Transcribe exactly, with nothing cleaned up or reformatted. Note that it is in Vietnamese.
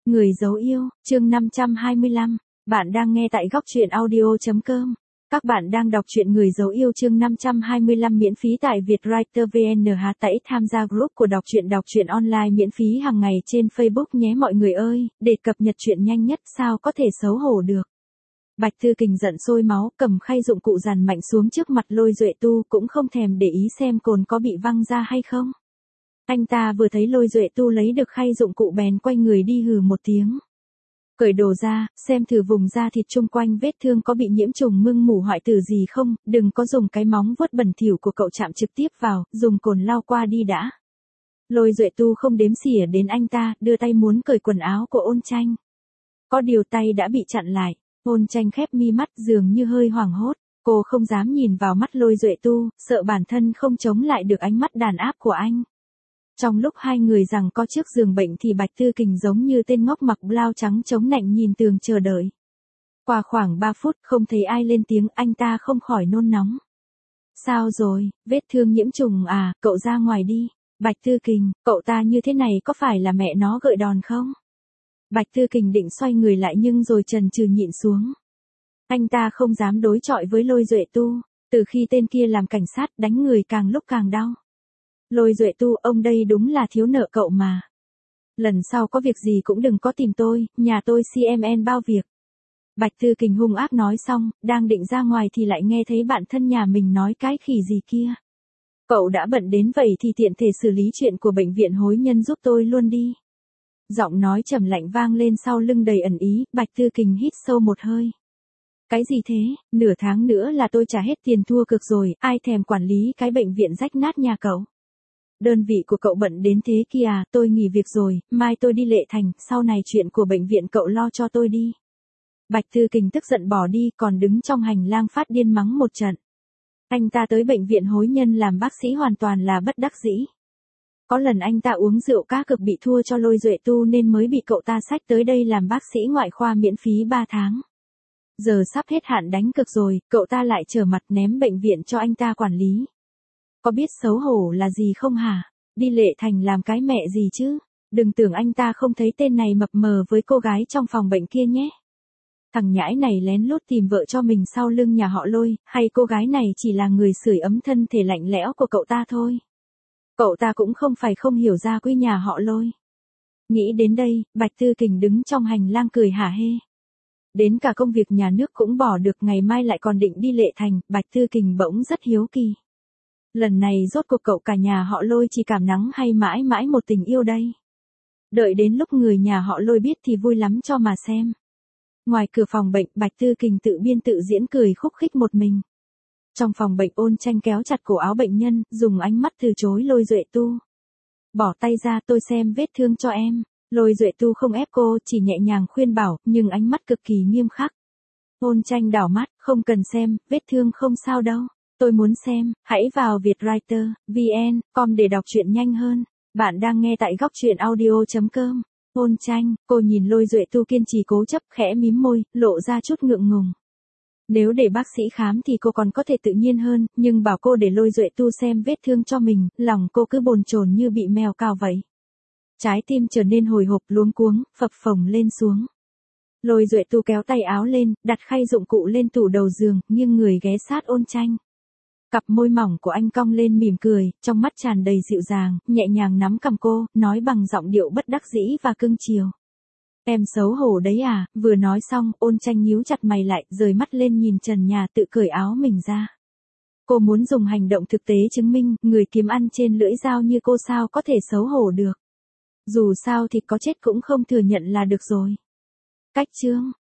Người dấu yêu, chương năm trăm hai mươi lăm. Bạn đang nghe tại góc truyện audio chấm com. Các bạn đang đọc truyện Người dấu yêu chương năm trăm hai mươi lăm miễn phí tại Vietwriter vê en. Hãy tải tham gia group của đọc truyện đọc truyện online miễn phí hàng ngày trên Facebook nhé mọi người ơi, để cập nhật truyện nhanh nhất sao có thể xấu hổ được. Bạch Thư Kình giận sôi máu, cầm khay dụng cụ dàn mạnh xuống trước mặt Lôi Duệ Tu, cũng không thèm để ý xem cồn có bị văng ra hay không. Anh ta vừa thấy Lôi Duệ Tu lấy được khay dụng cụ bèn quay người đi hừ một tiếng. Cởi đồ ra, xem thử vùng da thịt chung quanh vết thương có bị nhiễm trùng mưng mủ hoại tử gì không, đừng có dùng cái móng vuốt bẩn thỉu của cậu chạm trực tiếp vào, dùng cồn lau qua đi đã. Lôi Duệ Tu không đếm xỉa đến anh ta, đưa tay muốn cởi quần áo của Ôn Tranh. Có điều tay đã bị chặn lại, Ôn Tranh khép mi mắt dường như hơi hoảng hốt, cô không dám nhìn vào mắt Lôi Duệ Tu, sợ bản thân không chống lại được ánh mắt đàn áp của anh. Trong lúc hai người giằng co trước giường bệnh thì Bạch Thư Kình giống như tên ngốc mặc blau trắng chống nạnh nhìn tường chờ đợi. Qua khoảng ba phút không thấy ai lên tiếng, anh ta không khỏi nôn nóng. Sao rồi, vết thương nhiễm trùng à, cậu ra ngoài đi. Bạch Thư Kình, cậu ta như thế này có phải là mẹ nó gợi đòn không? Bạch Thư Kình định xoay người lại nhưng rồi chần chừ nhịn xuống. Anh ta không dám đối chọi với Lôi Duệ Tu, từ khi tên kia làm cảnh sát đánh người càng lúc càng đau. Lôi Duệ Tu, ông đây đúng là thiếu nợ cậu mà. Lần sau có việc gì cũng đừng có tìm tôi, nhà tôi xê em en bao việc. Bạch Thư Kình hung ác nói xong, đang định ra ngoài thì lại nghe thấy bạn thân nhà mình nói cái khỉ gì kia. Cậu đã bận đến vậy thì tiện thể xử lý chuyện của bệnh viện hối nhân giúp tôi luôn đi. Giọng nói trầm lạnh vang lên sau lưng đầy ẩn ý, Bạch Thư Kình hít sâu một hơi. Cái gì thế, nửa tháng nữa là tôi trả hết tiền thua cược rồi, ai thèm quản lý cái bệnh viện rách nát nhà cậu. Đơn vị của cậu bận đến thế kia à, tôi nghỉ việc rồi, mai tôi đi Lệ Thành, sau này chuyện của bệnh viện cậu lo cho tôi đi. Bạch Thư Kình tức giận bỏ đi, còn đứng trong hành lang phát điên mắng một trận. Anh ta tới bệnh viện hối nhân làm bác sĩ hoàn toàn là bất đắc dĩ. Có lần anh ta uống rượu cá cực bị thua cho Lôi Duệ Tu nên mới bị cậu ta xách tới đây làm bác sĩ ngoại khoa miễn phí ba tháng. Giờ sắp hết hạn đánh cực rồi, cậu ta lại trở mặt ném bệnh viện cho anh ta quản lý. Có biết xấu hổ là gì không hả? Đi Lệ Thành làm cái mẹ gì chứ? Đừng tưởng anh ta không thấy tên này mập mờ với cô gái trong phòng bệnh kia nhé. Thằng nhãi này lén lút tìm vợ cho mình sau lưng nhà họ Lôi, hay cô gái này chỉ là người sưởi ấm thân thể lạnh lẽo của cậu ta thôi. Cậu ta cũng không phải không hiểu ra quý nhà họ Lôi. Nghĩ đến đây, Bạch Thư Kình đứng trong hành lang cười hả hê. Đến cả công việc nhà nước cũng bỏ được, ngày mai lại còn định đi Lệ Thành, Bạch Thư Kình bỗng rất hiếu kỳ. Lần này rốt cuộc cậu cả nhà họ Lôi chỉ cảm nắng hay mãi mãi một tình yêu đây? Đợi đến lúc người nhà họ Lôi biết thì vui lắm cho mà xem. Ngoài cửa phòng bệnh, Bạch Thư Kình tự biên tự diễn cười khúc khích một mình. Trong phòng bệnh, Ôn Tranh kéo chặt cổ áo bệnh nhân, dùng ánh mắt từ chối Lôi Duệ Tu. Bỏ tay ra, tôi xem vết thương cho em. Lôi Duệ Tu không ép cô, chỉ nhẹ nhàng khuyên bảo, nhưng ánh mắt cực kỳ nghiêm khắc. Ôn Tranh đảo mắt, không cần xem, vết thương không sao đâu. Tôi muốn xem, hãy vào Vietwriter vê en com để đọc truyện nhanh hơn. Bạn đang nghe tại góc truyện audio chấm com. Ôn Tranh, cô nhìn Lôi Duệ Tu kiên trì cố chấp, khẽ mím môi, lộ ra chút ngượng ngùng. Nếu để bác sĩ khám thì cô còn có thể tự nhiên hơn, nhưng bảo cô để Lôi Duệ Tu xem vết thương cho mình, lòng cô cứ bồn chồn như bị mèo cào vậy. Trái tim trở nên hồi hộp luống cuống, phập phồng lên xuống. Lôi Duệ Tu kéo tay áo lên, đặt khay dụng cụ lên tủ đầu giường, nghiêng người ghé sát Ôn Tranh. Cặp môi mỏng của anh cong lên mỉm cười, trong mắt tràn đầy dịu dàng, nhẹ nhàng nắm cằm cô, nói bằng giọng điệu bất đắc dĩ và cưng chiều. Em xấu hổ đấy à? Vừa nói xong, Ôn Tranh nhíu chặt mày lại, rời mắt lên nhìn trần nhà tự cởi áo mình ra. Cô muốn dùng hành động thực tế chứng minh, người kiếm ăn trên lưỡi dao như cô sao có thể xấu hổ được. Dù sao thì có chết cũng không thừa nhận là được rồi. Cách chương,